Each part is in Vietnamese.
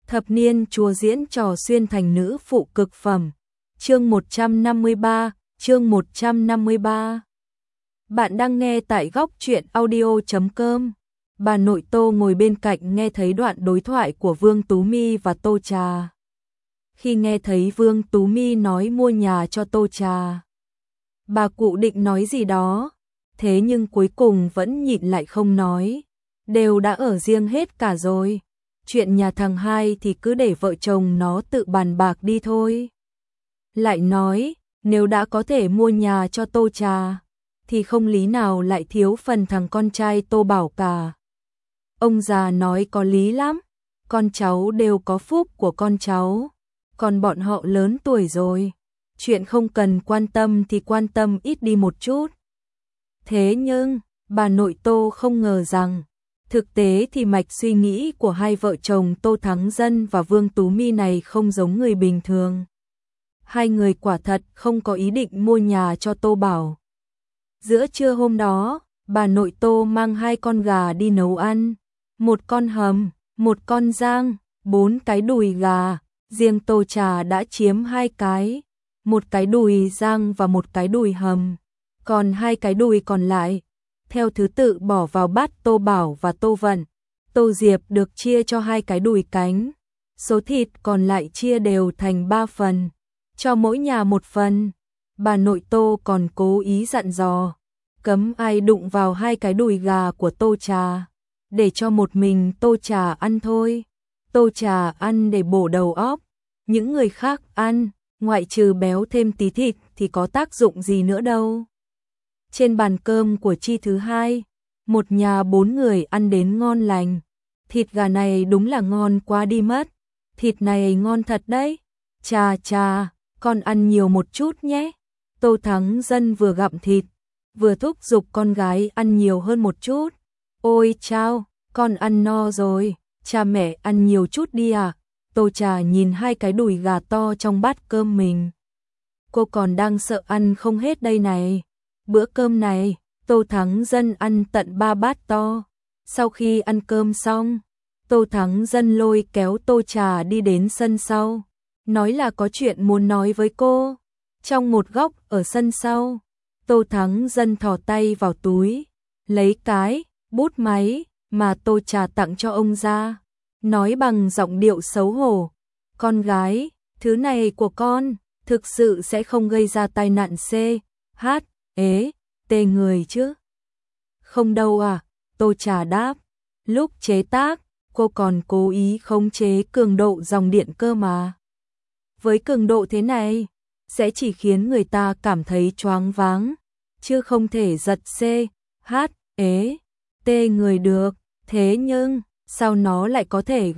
Thập niên chúa diễn trò xuyên thành nữ phụ cực phẩm. Chương 153, chương 153. Bạn đang nghe tại góc truyện audio.com. Bà nội Tô ngồi bên cạnh nghe thấy đoạn đối thoại của Vương Tú My và Tô Trà. Khi nghe thấy Vương Tú My nói mua nhà cho Tô Trà, bà cụ định nói gì đó, thế nhưng cuối cùng vẫn nhịn lại không nói. Đều đã ở riêng hết cả rồi. Chuyện nhà thằng hai thì cứ để vợ chồng nó tự bàn bạc đi thôi. Lại nói, nếu đã có thể mua nhà cho Tô Trà, thì không lý nào lại thiếu phần thằng con trai Tô Bảo cả. Ông già nói có lý lắm, con cháu đều có phúc của con cháu, còn bọn họ lớn tuổi rồi, chuyện không cần quan tâm thì quan tâm ít đi một chút. Thế nhưng, bà nội Tô không ngờ rằng, thực tế thì mạch suy nghĩ của hai vợ chồng Tô Thắng Dân và Vương Tú My này không giống người bình thường. Hai người quả thật không có ý định mua nhà cho Tô Bảo. Giữa trưa hôm đó, bà nội Tô mang hai con gà đi nấu ăn. Một con hầm, một con rang, 4 cái đùi gà. Riêng Tô Trà đã chiếm 2 cái. Một cái đùi rang và một cái đùi hầm. Còn 2 cái đùi còn lại, theo thứ tự bỏ vào bát Tô Bảo và Tô Vận. Tô Diệp được chia cho 2 cái đùi cánh. Số thịt còn lại chia đều thành 3 phần, cho mỗi nhà 1 phần. Bà nội Tô còn cố ý dặn dò, cấm ai đụng vào 2 cái đùi gà của Tô Trà, để cho một mình Tô Trà ăn thôi. Tô Trà ăn để bổ đầu óc, những người khác ăn, ngoại trừ béo thêm tí thịt thì có tác dụng gì nữa đâu. Trên bàn cơm của Chi thứ hai, một nhà 4 người ăn đến ngon lành. Thịt gà này đúng là ngon quá đi mất. Thịt này ngon thật đấy. Chà chà, con ăn nhiều một chút nhé. Tô Thắng Dân vừa gặm thịt, vừa thúc giục con gái ăn nhiều hơn một chút. Ôi chao, con ăn no rồi, cha mẹ ăn nhiều chút đi à. Tô Trà nhìn 2 cái đùi gà to trong bát cơm mình. Cô còn đang sợ ăn không hết đây này. Bữa cơm này, Tô Thắng Dân ăn tận 3 bát to. Sau khi ăn cơm xong, Tô Thắng Dân lôi kéo Tô Trà đi đến sân sau, nói là có chuyện muốn nói với cô. Trong một góc ở sân sau, Tô Thắng Dân thò tay vào túi, lấy cái bút máy mà Tô Trà tặng cho ông ra, nói bằng giọng điệu xấu hổ: "Con gái, thứ này của con thực sự sẽ không gây ra tai nạn CHE người chứ?" "Không đâu à," Tô Trà đáp. "Lúc chế tác, cô còn cố ý khống chế cường độ dòng điện cơ mà. Với cường độ thế này, sẽ chỉ khiến người ta cảm thấy choáng váng, chứ không thể giật CHE người được. Thế nhưng, sao nó lại có thể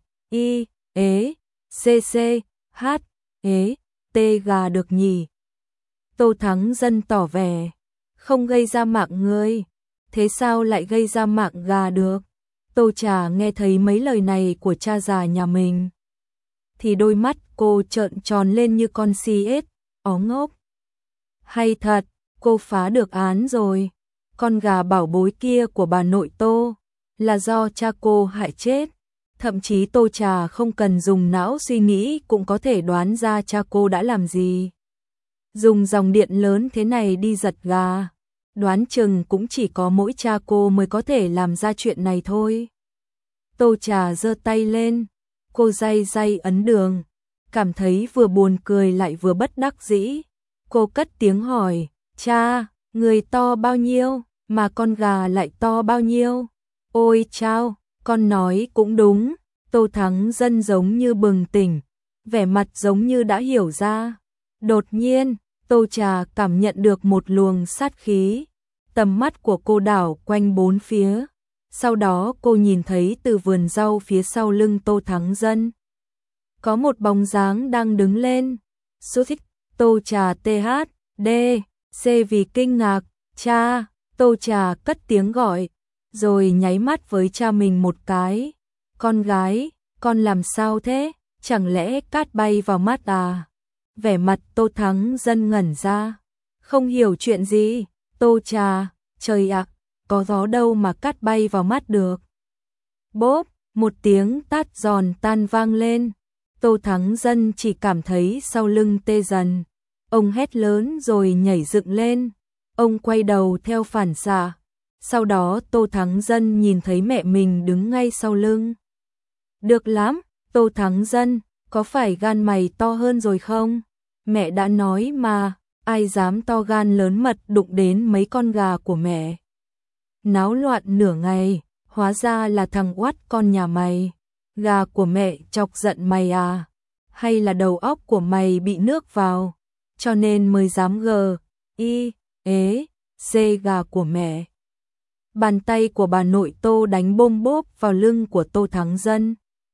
GIECCHE gà được nhỉ?" Tô Thắng Dân tỏ vẻ, "Không gây ra mạng người, thế sao lại gây ra mạng gà được?" Tô Trà nghe thấy mấy lời này của cha già nhà mình, thì đôi mắt cô trợn tròn lên như con si ếch, ó ngốc. Hay thật, cô phá được án rồi. Con gà bảo bối kia của bà nội Tô là do cha cô hại chết. Thậm chí Tô Trà không cần dùng não suy nghĩ cũng có thể đoán ra cha cô đã làm gì. Dùng dòng điện lớn thế này đi giật gà, đoán chừng cũng chỉ có mỗi cha cô mới có thể làm ra chuyện này thôi. Tô Trà giơ tay lên, cô day day ấn đường, cảm thấy vừa buồn cười lại vừa bất đắc dĩ. Cô cất tiếng hỏi, "Cha, người to bao nhiêu, mà con gà lại to bao nhiêu?" "Ôi chao, con nói cũng đúng." Tô Thắng Dân giống như bừng tỉnh, vẻ mặt giống như đã hiểu ra. Đột nhiên, Tô Trà cảm nhận được một luồng sát khí. Tầm mắt của cô đảo quanh bốn phía. Sau đó cô nhìn thấy từ vườn rau phía sau lưng Tô Thắng Dân, có một bóng dáng đang đứng lên. Số thích. Tô Trà THD C vì kinh ngạc. "Cha!" Tô Trà cất tiếng gọi, rồi nháy mắt với cha mình một cái. "Con gái, con làm sao thế? Chẳng lẽ cát bay vào mắt à?" Vẻ mặt Tô Thắng Dân ngẩn ra, không hiểu chuyện gì. Tô Trà, "Trời ạ, có gió đâu mà cát bay vào mắt được." Bốp, Một tiếng tát giòn tan vang lên, Tô Thắng Dân chỉ cảm thấy sau lưng tê dần. Ông hét lớn rồi nhảy dựng lên, ông quay đầu theo phản xạ. Sau đó Tô Thắng Dân nhìn thấy mẹ mình đứng ngay sau lưng. Được lắm, Tô Thắng Dân, có phải gan mày to hơn rồi không? Mẹ đã nói mà, ai dám to gan lớn mật đụng đến mấy con gà của mẹ. Náo loạn nửa ngày, hóa ra là thằng oắt con nhà mày. Gà của mẹ chọc giận mày à? Hay là đầu óc của mày bị nước vào, cho nên mới dám xê gà của mẹ. Bàn tay của bà nội Tô đánh bôm bốp vào lưng của Tô Thắng Dân.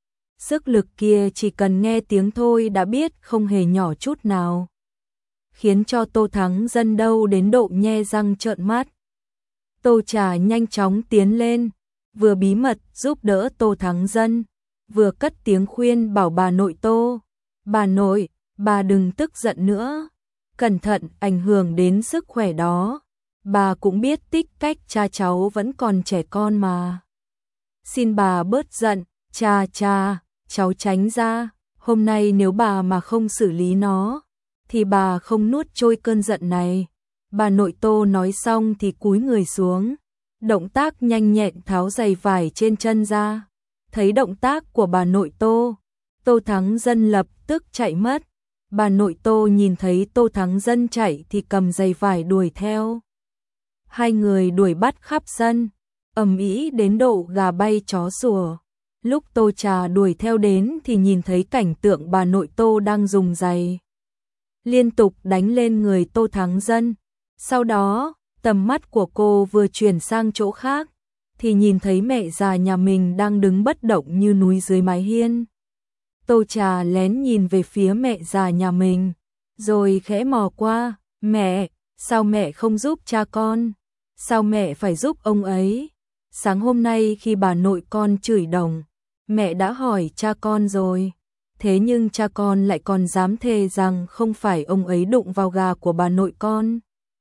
Sức lực kia chỉ cần nghe tiếng thôi đã biết không hề nhỏ chút nào, khiến cho Tô Thắng Dân đau đến độ nhe răng trợn mắt. Tô Trà nhanh chóng tiến lên, vừa bí mật giúp đỡ Tô Thắng Dân, vừa cất tiếng khuyên bảo bà nội Tô. Bà nội, bà đừng tức giận nữa, cẩn thận ảnh hưởng đến sức khỏe đó. Bà cũng biết tích cách cha cháu vẫn còn trẻ con mà. Xin bà bớt giận, cha, cháu tránh ra. Hôm nay nếu bà mà không xử lý nó, thì bà không nuốt trôi cơn giận này. Bà nội Tô nói xong thì cúi người xuống, động tác nhanh nhẹn tháo giày vải trên chân ra. Thấy động tác của bà nội Tô, Tô Thắng Dân lập tức chạy mất. Bà nội Tô nhìn thấy Tô Thắng Dân chạy thì cầm giày vải đuổi theo. Hai người đuổi bắt khắp sân, ầm ĩ đến độ gà bay chó sủa. Lúc Tô Trà đuổi theo đến thì nhìn thấy cảnh tượng bà nội Tô đang dùng giày liên tục đánh lên người Tô Thắng Dân. Sau đó, tầm mắt của cô vừa chuyển sang chỗ khác, thì nhìn thấy mẹ già nhà mình đang đứng bất động như núi dưới mái hiên. Tô Trà lén nhìn về phía mẹ già nhà mình, rồi khẽ mò qua, mẹ, sao mẹ không giúp cha con? Sao mẹ phải giúp ông ấy? Sáng hôm nay khi bà nội con chửi đồng, mẹ đã hỏi cha con rồi. Thế nhưng cha con lại còn dám thề rằng không phải ông ấy đụng vào gà của bà nội con.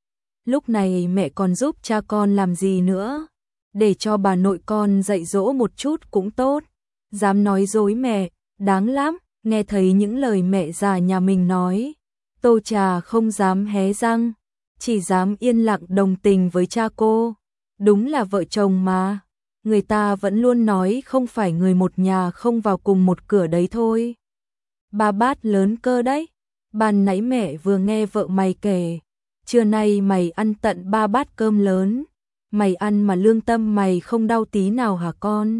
Lúc này mẹ còn giúp cha con làm gì nữa? Để cho bà nội con dạy dỗ một chút cũng tốt. Dám nói dối mẹ, đáng lắm. Nghe thấy những lời mẹ già nhà mình nói, Tô Trà không dám hé răng, chỉ dám yên lặng đồng tình với cha cô. Đúng là vợ chồng mà, người ta vẫn luôn nói không phải người một nhà không vào cùng một cửa đấy thôi. Ba bát lớn cơ đấy, ban nãy mẹ vừa nghe vợ mày kể, trưa nay mày ăn tận 3 bát cơm lớn, mày ăn mà lương tâm mày không đau tí nào hả con?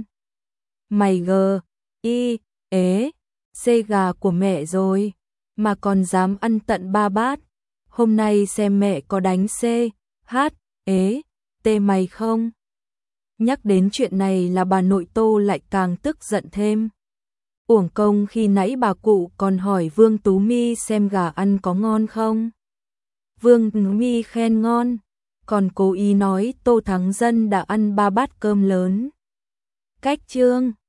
Mày xê gà của mẹ rồi, mà còn dám ăn tận 3 bát. Hôm nay xem mẹ có đánh tê mày không? Nhắc đến chuyện này là bà nội Tô lại càng tức giận thêm. Uổng công khi nãy bà cụ còn hỏi Vương Tú My xem gà ăn có ngon không. Vương Tú My khen ngon, còn cố ý nói Tô Thắng Dân đã ăn 3 bát cơm lớn. Cách chương